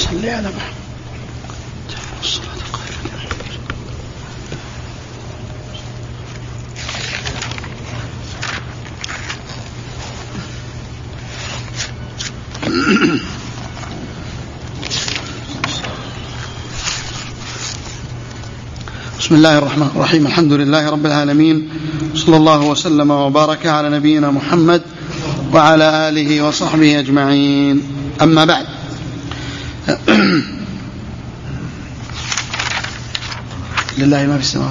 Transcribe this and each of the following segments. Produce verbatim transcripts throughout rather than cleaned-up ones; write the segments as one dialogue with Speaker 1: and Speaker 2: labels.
Speaker 1: صل على محمد. بسم الله الرحمن الرحيم. الحمد لله رب العالمين، صلى الله وسلم وبارك على نبينا محمد وعلى آله وصحبه أجمعين. أما بعد، لله ما في السماوات.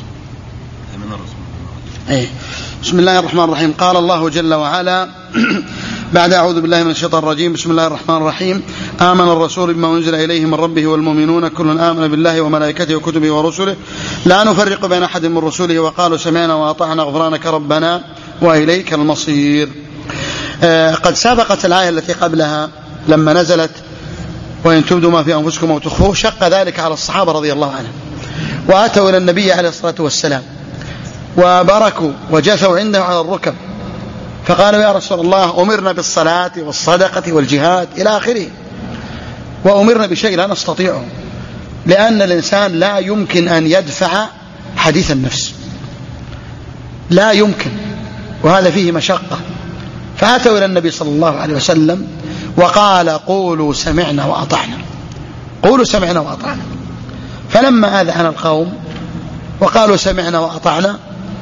Speaker 1: بسم الله الرحمن الرحيم. قال الله جل وعلا بعد أعوذ بالله من الشيطان الرجيم. بسم الله الرحمن الرحيم. آمن الرسول بما أنزل إليه من ربه والمؤمنون كل آمن بالله وملائكته وكتبه ورسله لا نفرق بين أحد من رسله وقالوا سمعنا وأطعنا غفرانك ربنا وإليك المصير. آه قد سبقت الآية التي قبلها لما نزلت وإن تبدوا ما في أنفسكم أو تخفوه، شق ذلك على الصحابة رضي الله عنهم، وأتوا إلى النبي عليه الصلاة والسلام وبركوا وجثوا عنده على الركب، فقالوا يا رسول الله أمرنا بالصلاة والصدقة والجهاد إلى آخره، وأمرنا بشيء لا نستطيعه، لأن الإنسان لا يمكن أن يدفع حديث النفس، لا يمكن، وهذا فيه مشقة. فأتوا إلى النبي صلى الله عليه وسلم وقال قولوا سمعنا وأطعنا، قولوا سمعنا وأطعنا. فلما آذعن القوم وقالوا سمعنا وأطعنا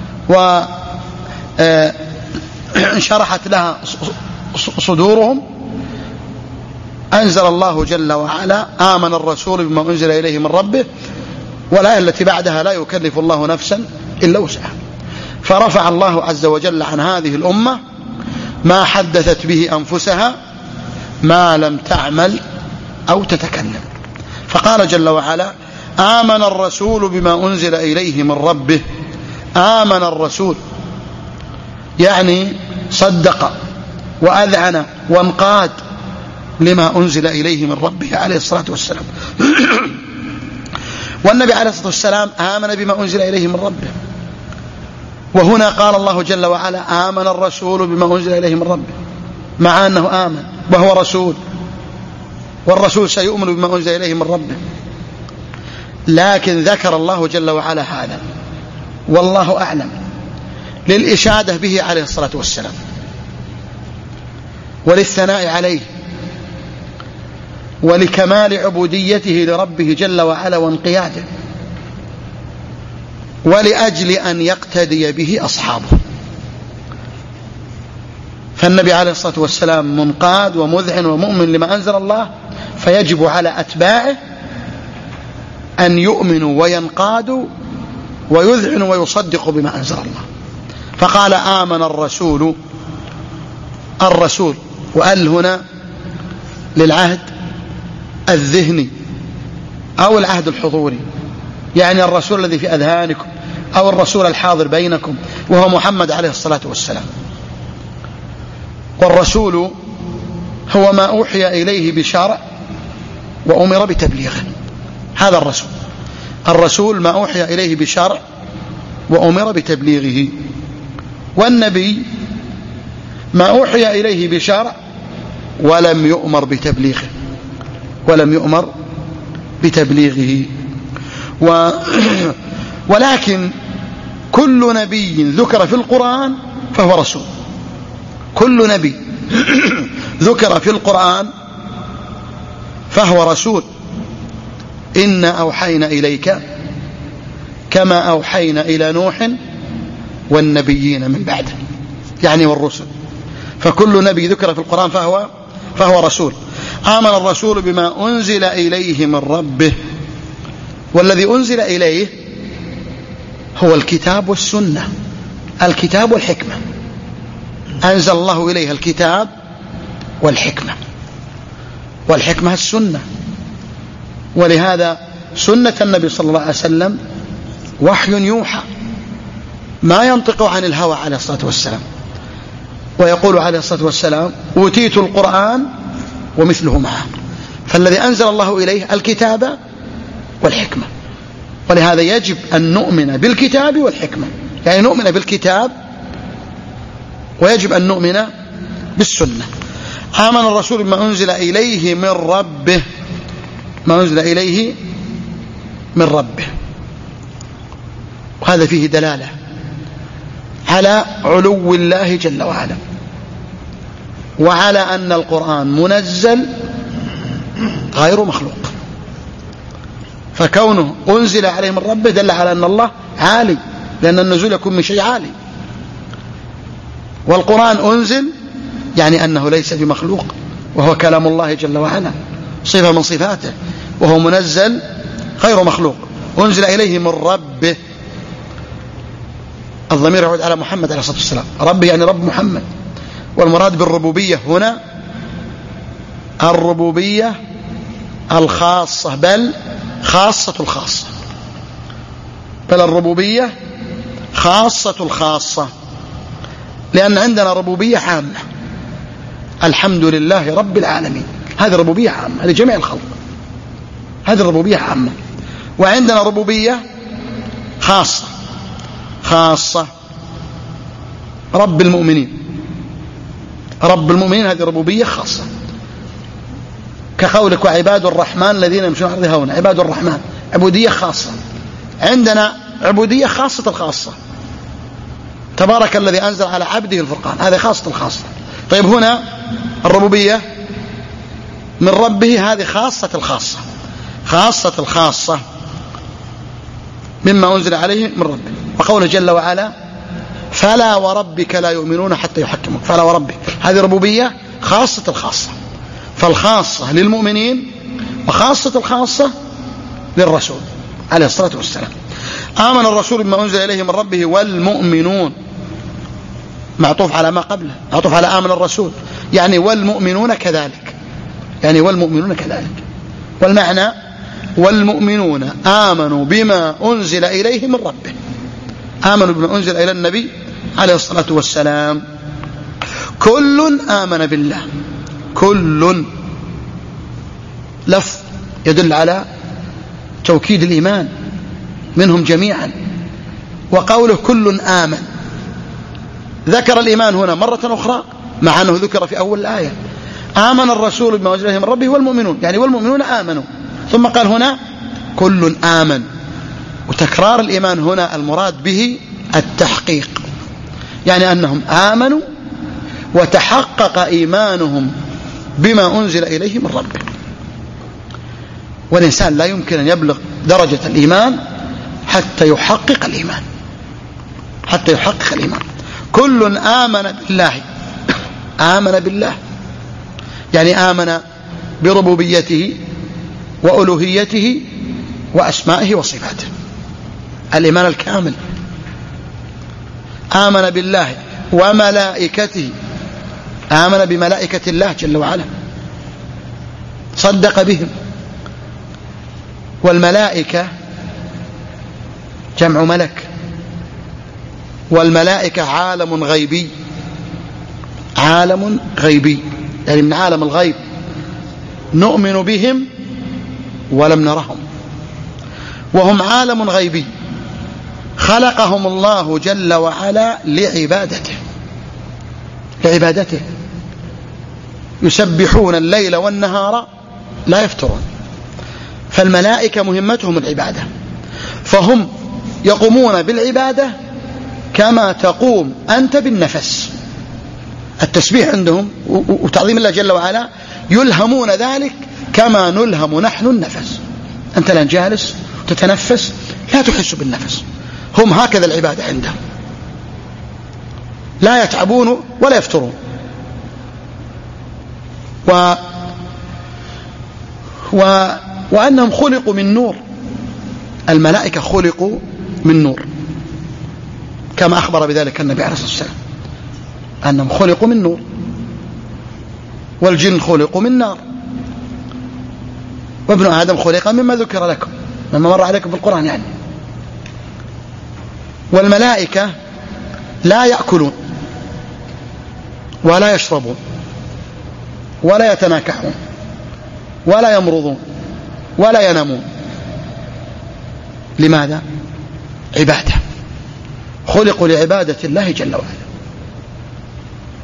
Speaker 1: وانشرحت لها صدورهم، أنزل الله جل وعلا آمن الرسول بما أنزل إليه من ربه، والآية التي بعدها لا يكلف الله نفسا إلا وسعها. فرفع الله عز وجل عن هذه الأمة ما حدثت به أنفسها ما لم تعمل أو تتكلم. فقال جل وعلا آمن الرسول بما أنزل إليه من ربه. آمن الرسول يعني صدق وأذعن وانقاد لما أنزل إليه من ربه عليه الصلاة والسلام. والنبي عليه الصلاة والسلام آمن بما أنزل إليه من ربه. وهنا قال الله جل وعلا آمن الرسول بما أنزل إليه من ربه، مع أنه آمن وهو رسول، والرسول سيؤمن بما أنزل إليه من ربه، لكن ذكر الله جل وعلا هذا والله أعلم للإشادة به عليه الصلاة والسلام وللثناء عليه ولكمال عبوديته لربه جل وعلا وانقياده، ولأجل أن يقتدي به أصحابه. فالنبي عليه الصلاة والسلام منقاد ومذعن ومؤمن لما أنزل الله، فيجب على أتباعه أن يؤمنوا وينقادوا ويذعنوا ويصدقوا بما أنزل الله. فقال آمن الرسول، الرسول وأل هنا للعهد الذهني أو العهد الحضوري، يعني الرسول الذي في أذهانكم أو الرسول الحاضر بينكم وهو محمد عليه الصلاة والسلام. والرسول هو ما أوحي إليه بشرع وأمر بتبليغه، هذا الرسول. الرسول ما أوحي إليه بشرع وأمر بتبليغه. والنبي ما أوحي إليه بشرع ولم يؤمر بتبليغه، ولم يؤمر بتبليغه. و... ولكن كل نبي ذكر في القرآن فهو رسول، كل نبي ذكر في القرآن فهو رسول. إنا أوحينا إليك كما أوحينا إلى نوح والنبيين من بعده، يعني والرسل. فكل نبي ذكر في القرآن فهو, فهو رسول. آمن الرسول بما أنزل إليه من ربه، والذي أنزل إليه هو الكتاب والسنة، الكتاب والحكمة. أنزل الله إليه الكتاب والحكمة، والحكمة السنة. ولهذا سنة النبي صلى الله عليه وسلم وحي يوحى، ما ينطق عن الهوى عليه الصلاة والسلام. ويقول عليه الصلاة والسلام أوتيت القرآن ومثله معه. فالذي أنزل الله إليه الكتاب والحكمة. ولهذا يجب أن نؤمن بالكتاب والحكمة، يعني نؤمن بالكتاب ويجب أن نؤمن بالسنة. آمن الرسول بما أنزل إليه من ربه، ما أنزل إليه من ربه. وهذا فيه دلالة على علو الله جل وعلا، وعلى أن القرآن منزل غير مخلوق، فكونه أنزل عليه من ربه دل على أن الله عالي، لأن النزول يكون من شيء عالي. والقرآن أنزل يعني أنه ليس بمخلوق، وهو كلام الله جل وعلا، صفة من صفاته، وهو منزل غير مخلوق، أنزل إليه من ربه. الضمير يعود على محمد عليه الصلاة والسلام، ربه يعني رب محمد. والمراد بالربوبية هنا الربوبية الخاصة، بل خاصة الخاصة، بل الربوبية خاصة الخاصة، لأن عندنا ربوبية عامة، الحمد لله رب العالمين، هذه ربوبية عامة لجميع الخلق، هذه الربوبية عامة. وعندنا ربوبية خاصة خاصة رب المؤمنين، رب المؤمنين هذه ربوبية خاصة، كقولك وعباد الرحمن الذين يمشون على الأرض هونا، عباد الرحمن عبودية خاصة. عندنا عبودية خاصة الخاصة، تبارك الذي أنزل على عبده الفرقان، هذه خاصة الخاصة. طيب هنا الربوبية من ربه، هذه خاصة الخاصة، خاصة الخاصة مما أنزل عليه من ربه. وقوله جل وعلا فلا وربك لا يؤمنون حتى يحكموك، فلا وربك، هذه ربوبية خاصة الخاصة، فالخاصة للمؤمنين وخاصة الخاصة للرسول عليه الصلاة والسلام. آمن الرسول بما أنزل إليه من ربه والمؤمنون، معطوف على ما قبله، معطوف على آمن الرسول، يعني والمؤمنون كذلك، يعني والمؤمنون كذلك. والمعنى والمؤمنون آمنوا بما أنزل إليه من ربه، آمنوا بما أنزل إلى النبي عليه الصلاة والسلام. كل آمن بالله، كل لفظ يدل على توكيد الإيمان منهم جميعا. وقوله كل آمن، ذكر الإيمان هنا مرة أخرى مع أنه ذكر في أول الآية، آمن الرسول بما أنزل إليه من ربه والمؤمنون، يعني والمؤمنون آمنوا، ثم قال هنا كل آمن. وتكرار الإيمان هنا المراد به التحقيق، يعني أنهم آمنوا وتحقق إيمانهم بما أنزل إليه من ربه. والإنسان لا يمكن أن يبلغ درجة الإيمان حتى يحقق الإيمان، حتى يحقق الإيمان. كل آمن بالله، آمن بالله يعني آمن بربوبيته وألوهيته وأسمائه وصفاته، الإيمان الكامل. آمن بالله وملائكته، آمن بملائكة الله جل وعلا، صدق بهم. والملائكة جمع ملك، والملائكة عالم غيبي، عالم غيبي يعني من عالم الغيب، نؤمن بهم ولم نرهم، وهم عالم غيبي خلقهم الله جل وعلا لعبادته، لعبادته يسبحون الليل والنهار لا يفترون. فالملائكة مهمتهم العبادة، فهم يقومون بالعبادة كما تقوم أنت بالنفس. التسبيح عندهم وتعظيم الله جل وعلا يلهمون ذلك كما نلهم نحن النفس. أنت الآن جالس تتنفس لا تحس بالنفس، هم هكذا العبادة عندهم، لا يتعبون ولا يفترون. و... و... وأنهم خلقوا من نور، الملائكة خلقوا من نور كما أخبر بذلك النبي عليه الصلاة والسلام، أنهم خلقوا من نور، والجن خلقوا من نار، وابن آدم خلق مما ذكر لكم، مما مر عليكم في القرآن يعني. والملائكة لا يأكلون ولا يشربون ولا يتناكحون ولا يمرضون ولا ينامون. لماذا؟ عبادة، خلقوا لعبادة الله جل وعلا.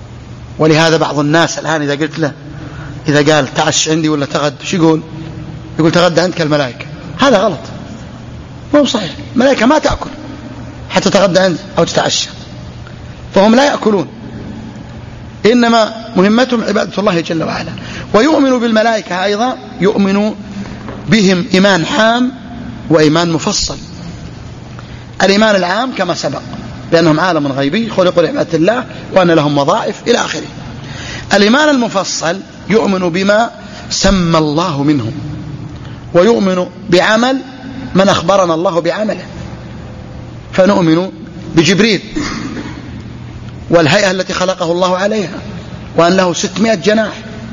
Speaker 1: ولهذا بعض الناس الآن إذا قلت له، إذا قال تعش عندي ولا تغد، شو يقول؟ يقول تغدى عندك الملائكة، هذا غلط، مو صحيح. الملائكة ما تأكل حتى تغدى عندك أو تتعشى، فهم لا يأكلون، إنما مهمتهم عبادة الله جل وعلا. ويؤمن بالملائكة أيضا، يؤمن بهم إيمان عام وإيمان مفصل. الإيمان العام كما سبق بأنهم عالم غيبي خلقوا لعبادة الله وأن لهم وظائف إلى آخره. الإيمان المفصل يؤمن بما سمى الله منهم، ويؤمن بعمل من أخبرنا الله بعمله، فنؤمن بجبريل والهيئة التي خلقه الله عليها، وأن له ستمائة جناح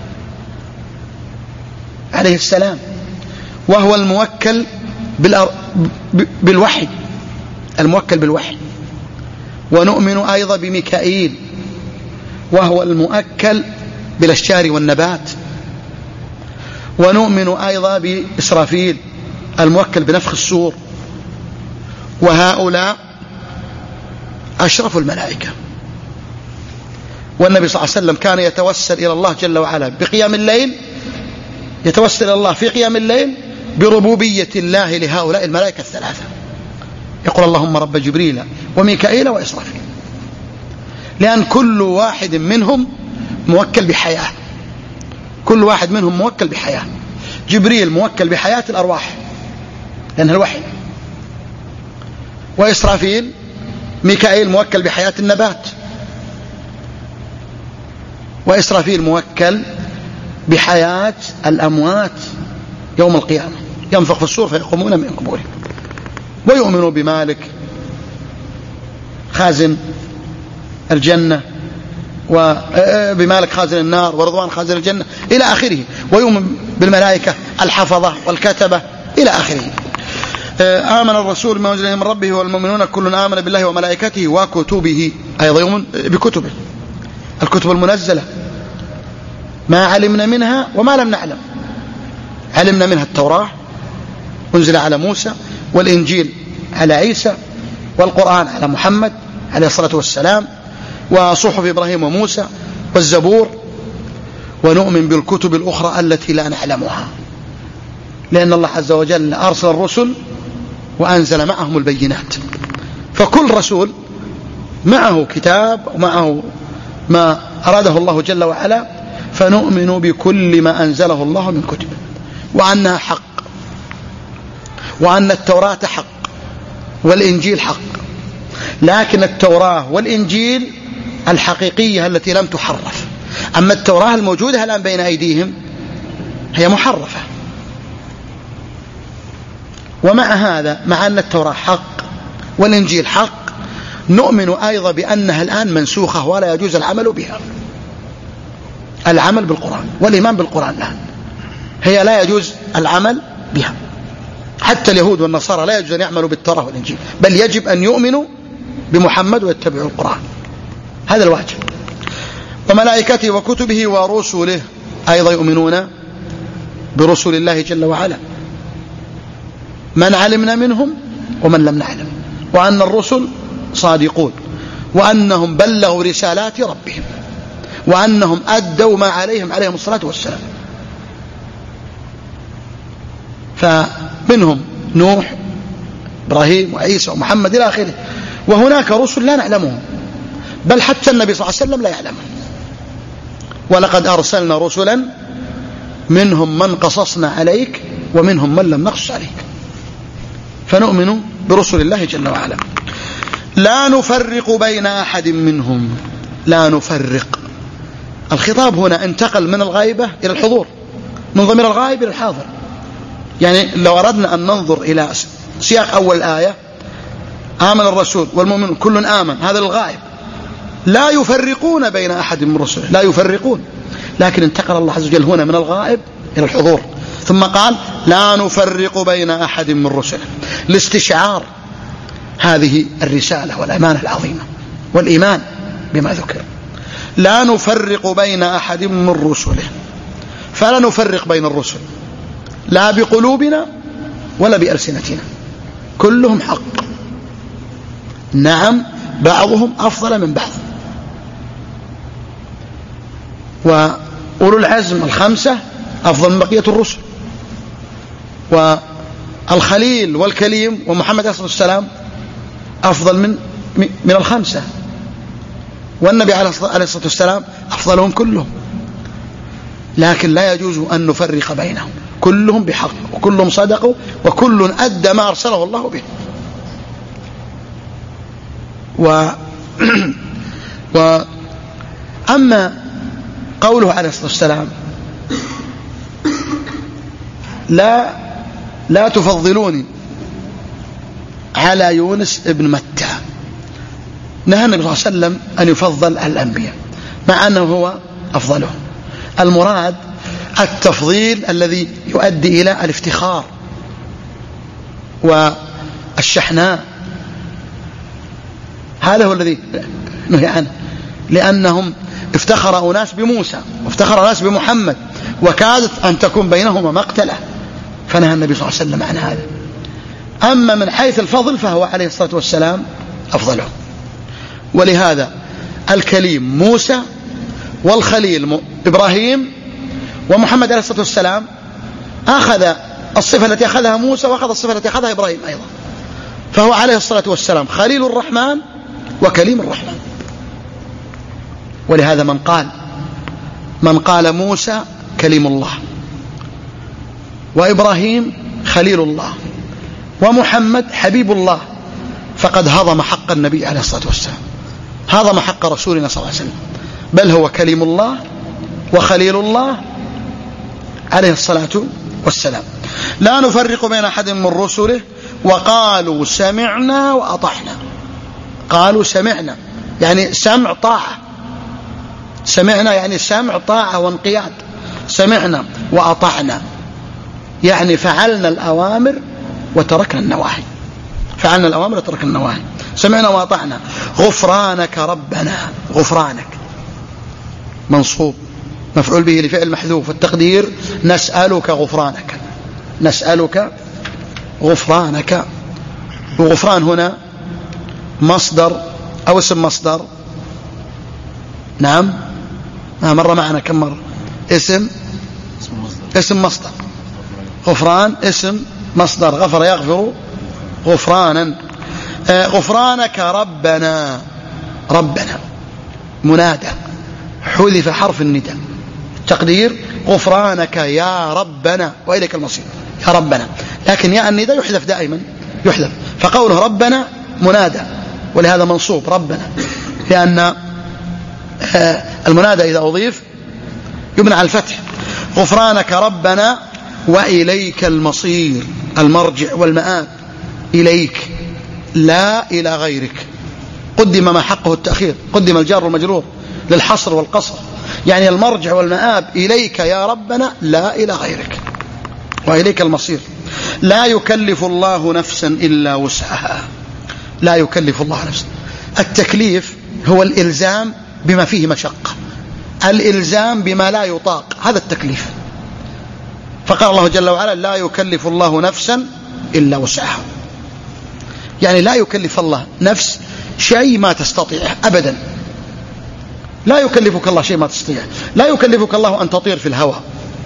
Speaker 1: عليه السلام، وهو الموكل بالوحي، الموكل بالوحي. ونؤمن أيضا بميكائيل وهو المؤكل بالأشجار والنبات. ونؤمن أيضا بإسرافيل الموكل بنفخ الصور. وهؤلاء أشرف الملائكة. والنبي صلى الله عليه وسلم كان يتوسل إلى الله جل وعلا بقيام الليل، يتوسل إلى الله في قيام الليل بربوبية الله لهؤلاء الملائكة الثلاثة، يقول اللهم رب جبريل وميكائيل وإسرافيل، لأن كل واحد منهم موكل بحياة، كل واحد منهم موكل بحياة. جبريل موكل بحياة الأرواح لأنها الوحي، وإسرافيل ميكائيل موكل بحياة النبات، وإسرافيل موكل بحياة الأموات يوم القيامة، ينفخ في الصور فيقومون من قبورهم. ويؤمنوا بمالك خازن الجنة، وبمالك خازن النار، ورضوان خازن الجنة إلى آخره. ويؤمن بالملائكة الحفظة والكتبة إلى آخره. آمن الرسول بما أنزل إليه من ربه والمؤمنون كل آمن بالله وملائكته وكتبه، أيضا يؤمن بكتبه، الكتب المنزلة، ما علمنا منها وما لم نعلم. علمنا منها التوراة أنزل على موسى، والإنجيل على عيسى، والقرآن على محمد عليه الصلاة والسلام، وصحف إبراهيم وموسى، والزبور. ونؤمن بالكتب الأخرى التي لا نعلمها، لأن الله عز وجل أرسل الرسل وأنزل معهم البينات، فكل رسول معه كتاب ومعه ما أراده الله جل وعلا. فنؤمن بكل ما أنزله الله من كتب، وأنها حق، وأن التوراة حق والإنجيل حق. لكن التوراة والإنجيل الحقيقية التي لم تحرف، أما التوراة الموجودة الآن بين أيديهم هي محرفة. ومع هذا، مع أن التوراة حق والإنجيل حق، نؤمن أيضا بأنها الآن منسوخة ولا يجوز العمل بها، العمل بالقرآن والإيمان بالقرآن الآن هي لا يجوز العمل بها. حتى اليهود والنصارى لا يجوز أن يعملوا بالتوراة والإنجيل، بل يجب أن يؤمنوا بمحمد ويتبعوا القرآن، هذا الواجب. وملائكته وكتبه ورسله، أيضا يؤمنون برسل الله جل وعلا، من علمنا منهم ومن لم نعلم، وأن الرسل صادقون، وأنهم بلغوا رسالات ربهم، وأنهم أدوا ما عليهم عليهم الصلاة والسلام. فمنهم نوح إبراهيم وعيسى ومحمد إلى آخره. وهناك رسل لا نعلمهم، بل حتى النبي صلى الله عليه وسلم لا يعلمهم. ولقد أرسلنا رسلا منهم من قصصنا عليك ومنهم من لم نقص عليك. فنؤمن برسل الله جل وعلا، لا نفرق بين أحد منهم. لا نفرق، الخطاب هنا انتقل من الغائبة إلى الحضور، من ضمير الغائب إلى الحاضر. يعني لو أردنا أن ننظر إلى سياق أول الآية، آمن الرسول والمؤمنون كل آمن، هذا الغائب، لا يفرقون بين أحد من رسله، لا يفرقون. لكن انتقل الله عز وجل هنا من الغائب إلى الحضور، ثم قال لا نفرق بين أحد من رسله، لاستشعار هذه الرسالة والأمانة العظيمة والإيمان بما ذكر. لا نفرق بين أحد من رسله، فلا نفرق بين الرسل لا بقلوبنا ولا بألسنتنا، كلهم حق. نعم، بعضهم أفضل من بعض. وأولو العزم الخمسة أفضل من بقية الرسل، والخليل والكليم ومحمد عليه الصلاة والسلام أفضل من من الخمسة، والنبي عليه الصلاة والسلام أفضلهم كلهم، لكن لا يجوز أن نفرق بينهم، كلهم بحق وكلهم صدقوا وكل أدى ما أرسله الله به. و... وأما قوله عليه الصلاة والسلام لا لا تفضلوني على يونس ابن متى، نهى النبي صلى الله عليه وسلم أن يفضل الأنبياء مع أنه هو أفضلهم. المراد التفضيل الذي يؤدي إلى الافتخار والشحناء، هذا هو الذي نهي عنه، لأنهم افتخر أناس بموسى وافتخر أناس بمحمد وكادت أن تكون بينهما مقتلة، فنهى النبي صلى الله عليه وسلم عن هذا. أما من حيث الفضل فهو عليه الصلاة والسلام أفضله، ولهذا الكليم موسى والخليل إبراهيم، ومحمد عليه الصلاة والسلام أخذ الصفة التي أخذها موسى وأخذ الصفة التي أخذها إبراهيم أيضا، فهو عليه الصلاة والسلام خليل الرحمن وكليم الرحمن. ولهذا من قال من قال موسى كليم الله وإبراهيم خليل الله ومحمد حبيب الله فقد هضم حق النبي عليه الصلاة والسلام، هضم حق رسولنا صلى الله عليه وسلم، بل هو كليم الله وخليل الله عليه الصلاة والسلام. لا نفرق بين أحد من رسله وقالوا سمعنا وأطعنا. قالوا سمعنا يعني سمع طاعة، سمعنا يعني سمع طاعة وانقياد، سمعنا وأطعنا يعني فعلنا الأوامر وتركنا النواهي، فعلنا الأوامر وتركنا النواهي، سمعنا وأطعنا. غفرانك ربنا، غفرانك منصوب مفعول به لفعل محذوف، التقدير نسألك غفرانك، نسألك غفرانك. وغفران هنا مصدر أو اسم مصدر؟ نعم مر معنا كم مرة؟ اسم اسم مصدر، غفران اسم مصدر، غفر يغفر غفرانا. آه غفرانك ربنا، ربنا منادى حذف حرف النداء، تقدير غفرانك يا ربنا وإليك المصير، يا ربنا، لكن يا النداء يحذف دائما، يحذف، فقوله ربنا منادى ولهذا منصوب ربنا، لأن آه المنادى إذا أضيف يبنى على الفتح. غفرانك ربنا وإليك المصير، المرجع والمآب إليك لا إلى غيرك، قدم ما حقه التأخير، قدم الجار والمجرور للحصر والقصر، يعني المرجع والمآب إليك يا ربنا لا إلى غيرك، وإليك المصير. لا يكلف الله نفسا إلا وسعها، لا يكلف الله نفسا. التكليف هو الإلزام بما فيه مشقة، الإلزام بما لا يطاق، هذا التكليف. فقال الله جل وعلا لا يكلف الله نفسا إلا وسعها، يعني لا يكلف الله نفس شيء ما تستطيعه أبدا، لا يكلفك الله شيء ما تستطيعه، لا يكلفك الله أن تطير في الهواء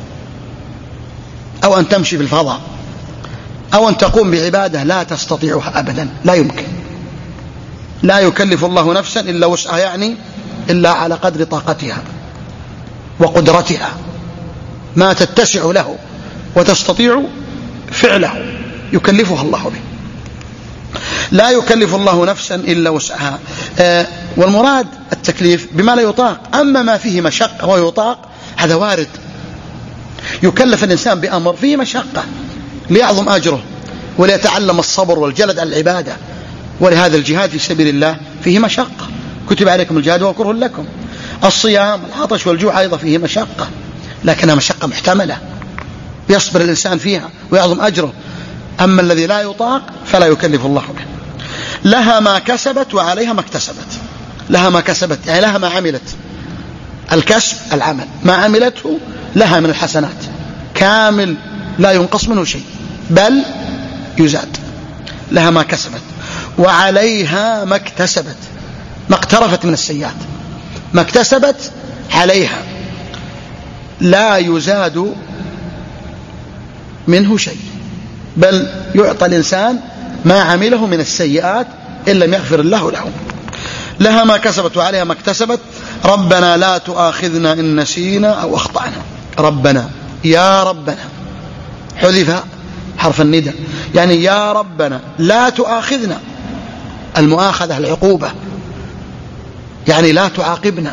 Speaker 1: أو أن تمشي في الفضاء أو أن تقوم بعبادة لا تستطيعها أبدا، لا يمكن. لا يكلف الله نفسا إلا وسعها يعني إلا على قدر طاقتها وقدرتها، ما تتسع له وتستطيع فعله يكلفها الله به. لا يكلف الله نفسا إلا وسعها. آه والمراد التكليف بما لا يطاق، أما ما فيه مشقة ويطاق هذا وارد، يكلف الإنسان بأمر فيه مشقة ليعظم أجره وليتعلم الصبر والجلد على العبادة، ولهذا الجهاد في سبيل الله فيه مشقة، كتب عليكم الجهاد وهو كره لكم. الصيام العطش والجوع أيضا فيه مشقة، لكنها مشقة محتملة يصبر الإنسان فيها ويعظم أجره. أما الذي لا يطاق فلا يكلف الله به. لها ما كسبت وعليها ما اكتسبت، لها ما كسبت يعني لها ما عملت، الكسب العمل، ما عملته لها من الحسنات كامل لا ينقص منه شيء بل يزاد، لها ما كسبت وعليها ما اكتسبت، ما اقترفت من السيئات، ما اكتسبت عليها لا يزاد منه شيء، بل يعطى الإنسان ما عمله من السيئات إن لم يغفر الله له. لها ما كسبت وعليها ما اكتسبت. ربنا لا تؤاخذنا إن نسينا أو أخطأنا. ربنا يا ربنا حذف حرف الندى، يعني يا ربنا لا تؤاخذنا، المؤاخذة العقوبة، يعني لا تعاقبنا،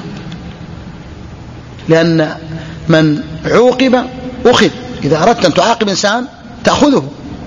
Speaker 1: لأن من عوقب أخذ. إذا أردت أن تعاقب إنسان تأخذه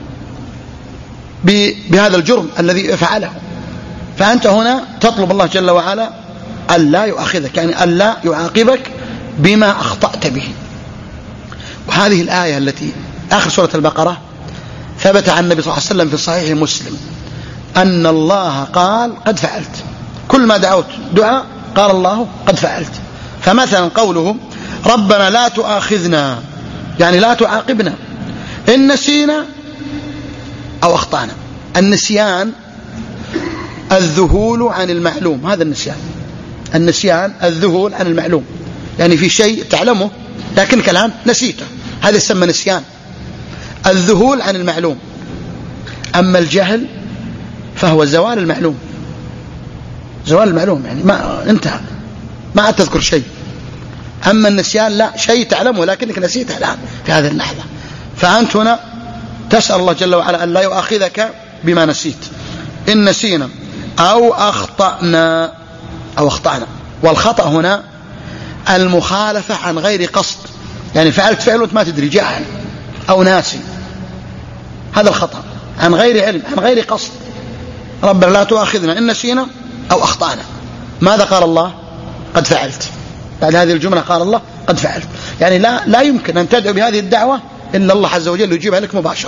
Speaker 1: بهذا الجرم الذي فعله، فأنت هنا تطلب الله جل وعلا ألا يؤاخذك، يعني ألا يعاقبك بما أخطأت به. وهذه الآية التي آخر سورة البقرة ثبت عن النبي صلى الله عليه وسلم في صحيح مسلم أن الله قال قد فعلت. كل ما دعوت دعاء قال الله قد فعلت. فمثلا قوله ربنا لا تؤاخذنا، يعني لا تعاقبنا إن نسينا أو أخطأنا. النسيان الذهول عن المعلوم، هذا النسيان. النسيان الذهول عن المعلوم، يعني في شيء تعلمه لكنك الآن نسيته، هذا يسمى نسيان، الذهول عن المعلوم. أما الجهل فهو زوال المعلوم، زوال المعلوم يعني ما انتهى، ما تذكر شيء. أما النسيان لا، شيء تعلمه لكنك نسيته الآن في هذه اللحظة. فأنت هنا تسأل الله جل وعلا أن لا يؤاخذك بما نسيت إن نسينا أو أخطأنا أو أخطأنا. والخطأ هنا المخالفة عن غير قصد، يعني فعلت فعل وانت ما تدري، جاهل أو ناسي، هذا الخطأ عن غير علم عن غير قصد. ربنا لا تؤاخذنا إن نسينا أو أخطأنا. ماذا قال الله؟ قد فعلت. بعد هذه الجملة قال الله قد فعلت، يعني لا, لا يمكن أن تدعو بهذه الدعوة إلا الله عز وجل يجيبها لك مباشرة.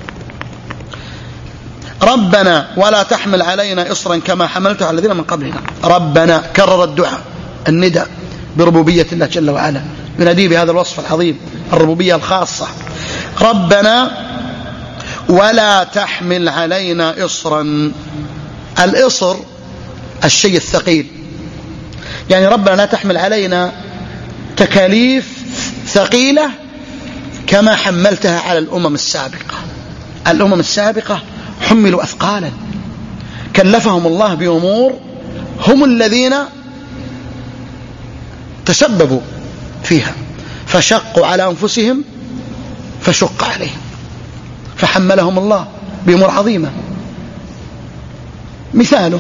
Speaker 1: ربنا ولا تحمل علينا إصرا كما حملته على الذين من قبلنا. ربنا كرر الدعاء النداء بربوبية الله جل وعلا، ينادي بهذا الوصف العظيم، الربوبية الخاصة. ربنا ولا تحمل علينا إصرا. الإصر الشيء الثقيل، يعني ربنا لا تحمل علينا تكاليف ثقيلة كما حملتها على الأمم السابقة. الأمم السابقة حملوا أثقالا، كلفهم الله بأمور هم الذين تسببوا فيها، فشقوا على أنفسهم فشق عليهم، فحملهم الله بأمور عظيمة. مثاله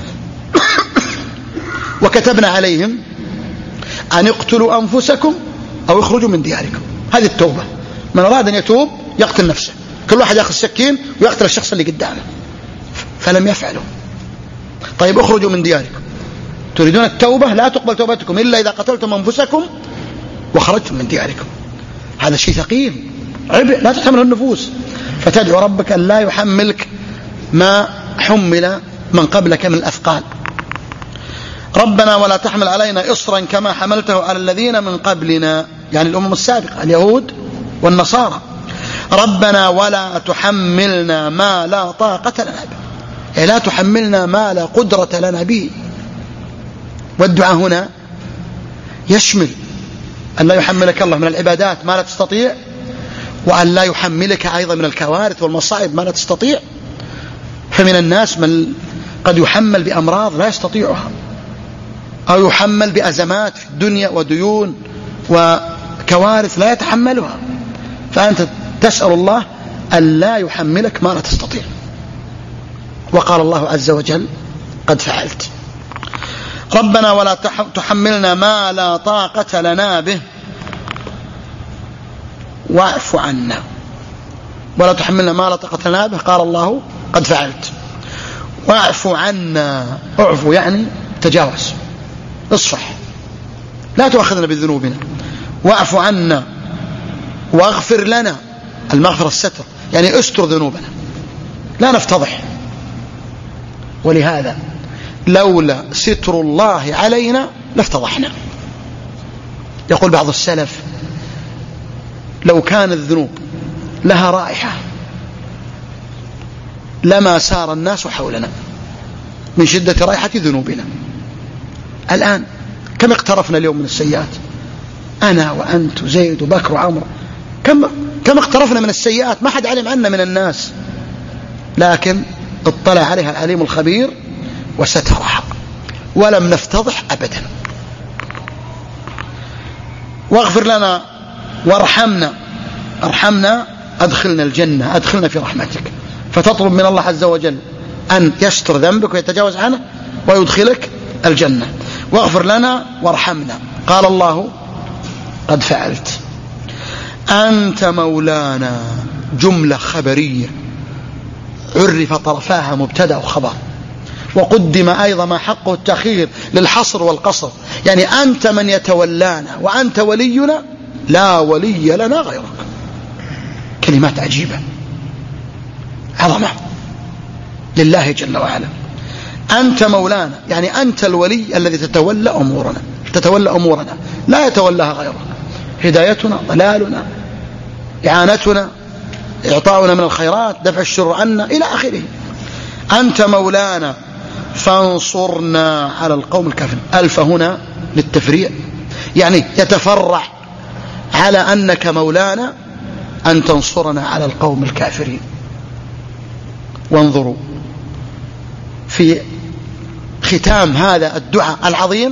Speaker 1: وكتبنا عليهم أن اقتلوا أنفسكم أو اخرجوا من دياركم. هذه التوبة، من أراد أن يتوب يقتل نفسه، كل واحد يأخذ السكين ويقتل الشخص اللي قدامه، فلم يفعلوا. طيب اخرجوا من دياركم، تريدون التوبة؟ لا تقبل توبتكم إلا إذا قتلتم أنفسكم وخرجتم من دياركم. هذا شيء ثقيل، عبء لا تحمله النفوس، فتدعو ربك أن لا يحملك ما حمل من قبلك من الأثقال. ربنا ولا تحمل علينا إصرا كما حملته على الذين من قبلنا، يعني الأمم السابقة اليهود والنصارى. ربنا ولا تحملنا ما لا طاقة لنا به، يعني لا تحملنا ما لا قدرة لنا به. والدعاء هنا يشمل أن لا يحملك الله من العبادات ما لا تستطيع، وأن لا يحملك أيضا من الكوارث والمصائب ما لا تستطيع. فمن الناس من قد يحمل بأمراض لا يستطيعها، أو يحمل بأزمات في الدنيا وديون وكوارث لا يتحملها، فأنت تسأل الله أن لا يحملك ما لا تستطيع. وقال الله عز وجل قد فعلت. ربنا ولا تحملنا ما لا طاقة لنا به واعف عنا. ولا تحملنا ما لا طاقة لنا به، قال الله قد فعلت. واعف عنا، اعفو يعني تجاوز، اصفح، لا تؤاخذنا بذنوبنا. واعف عنا واغفر لنا، المغفرة الستر، يعني استر ذنوبنا لا نفتضح. ولهذا لولا ستر الله علينا لافتضحنا. يقول بعض السلف لو كان الذنوب لها رائحة لما سار الناس حولنا من شدة رائحة ذنوبنا. الآن كم اقترفنا اليوم من السيئات، أنا وأنت وزيد وبكر وعمر، كم كما اقترفنا من السيئات ما حد علم عنا من الناس، لكن اطلع عليها العليم الخبير وسترها ولم نفتضح أبدا. واغفر لنا وارحمنا، ارحمنا أدخلنا الجنة، أدخلنا في رحمتك، فتطلب من الله عز وجل أن يستر ذنبك ويتجاوز عنه ويدخلك الجنة. واغفر لنا وارحمنا. قال الله قد فعلت. أنت مولانا جملة خبرية عرف طرفاها مبتدأ وخبر، وقدم أيضا ما حقه التأخير للحصر والقصر، يعني أنت من يتولانا وأنت ولينا لا ولي لنا غيرك. كلمات عجيبة عظمة لله جل وعلا. أنت مولانا يعني أنت الولي الذي تتولى أمورنا، تتولى أمورنا لا يتولاها غيرك، هدايتنا، ضلالنا، إعانتنا، إعطاؤنا من الخيرات، دفع الشر عنا إلى آخره. أنت مولانا فانصرنا على القوم الكافرين. ألف هنا للتفريع، يعني يتفرع على أنك مولانا أن تنصرنا على القوم الكافرين. وانظروا في ختام هذا الدعاء العظيم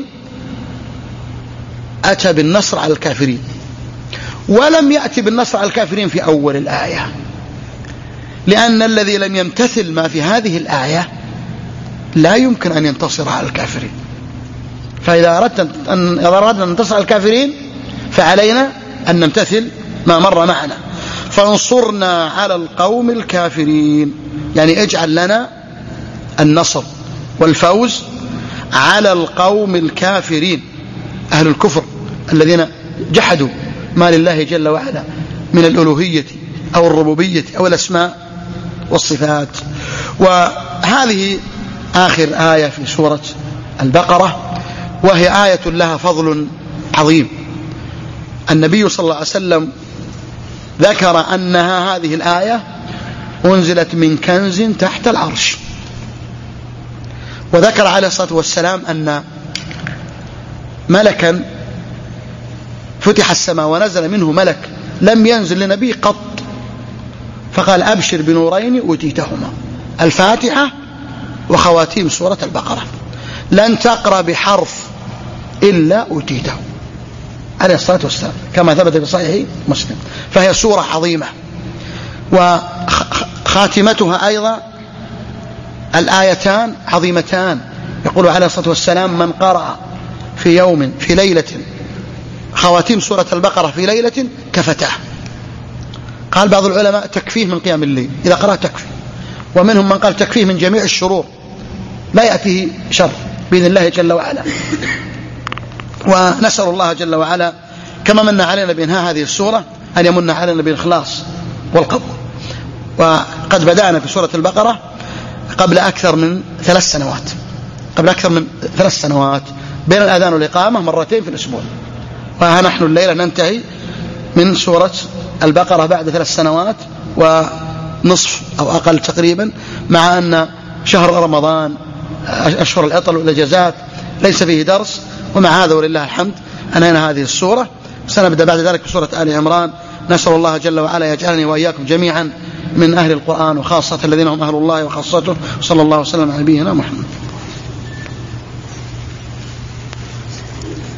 Speaker 1: أتى بالنصر على الكافرين، ولم يأتي بالنصر على الكافرين في أول الآية، لأن الذي لم يمتثل ما في هذه الآية لا يمكن أن ينتصر على الكافرين. فإذا أردت أن أردنا أن ننتصر على الكافرين فعلينا أن نمتثل ما مر معنا. فانصرنا على القوم الكافرين، يعني اجعل لنا النصر والفوز على القوم الكافرين، أهل الكفر الذين جحدوا ما لله جل وعلا من الألوهية أو الربوبية أو الأسماء والصفات. وهذه آخر آية في سورة البقرة، وهي آية لها فضل عظيم. النبي صلى الله عليه وسلم ذكر أنها هذه الآية أنزلت من كنز تحت العرش، وذكر عليه الصلاة والسلام أن ملكا فتح السماء ونزل منه ملك لم ينزل لنبي قط، فقال أبشر بنورين أوتيتهما، الفاتحة وخواتيم سورة البقرة، لن تقرأ بحرف إلا أوتيته عليه الصلاة والسلام، كما ثبت في صحيح مسلم. فهي سورة عظيمة، وخاتمتها أيضا الآيتان عظيمتان. يقول عليه الصلاة والسلام من قرأ في يوم في ليلة خواتيم سورة البقرة في ليلة كفتاه. قال بعض العلماء تكفيه من قيام الليل إذا قرأ تكفي، ومنهم من قال تكفيه من جميع الشرور، لا يأتيه شر بإذن الله جل وعلا. ونسأل الله جل وعلا كما من علينا بإنهاء هذه السورة أن يمن علينا بالإخلاص والقبول. وقد بدأنا في سورة البقرة قبل أكثر من ثلاث سنوات قبل أكثر من ثلاث سنوات بين الأذان والإقامة مرتين في الأسبوع، وها نحن الليلة ننتهي من سورة البقرة بعد ثلاث سنوات ونصف أو أقل تقريبا، مع أن شهر رمضان أشهر العطل والإجازات ليس فيه درس، ومع هذا ولله الحمد أنهينا هذه السورة. سنبدأ بعد ذلك بسورة آل عمران. نسأل الله جل وعلا يجعلني وإياكم جميعا من أهل القرآن، وخاصة الذين هم أهل الله وخاصته. صلى الله وسلم على نبينا محمد.